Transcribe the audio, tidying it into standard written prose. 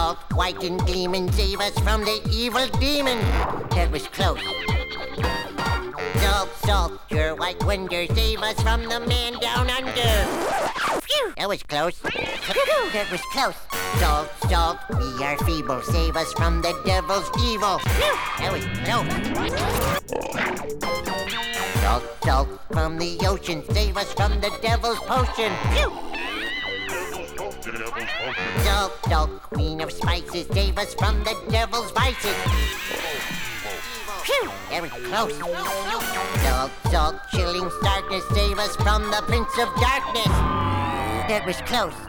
salt, white and gleaming, save us from the evil demon. That was close. Salt, salt, your white wonder, save us from the man down under. Phew, that was close. That was close. Salt, salt, we are feeble, save us from the devil's evil. Phew, that was close. Salt, salt, from the ocean, save us from the devil's potion. Phew. Salt, salt, queen of spices, save us from the devil's vices. Phew, very close. Salt, salt, chilling darkness, save us from the prince of darkness. That was close.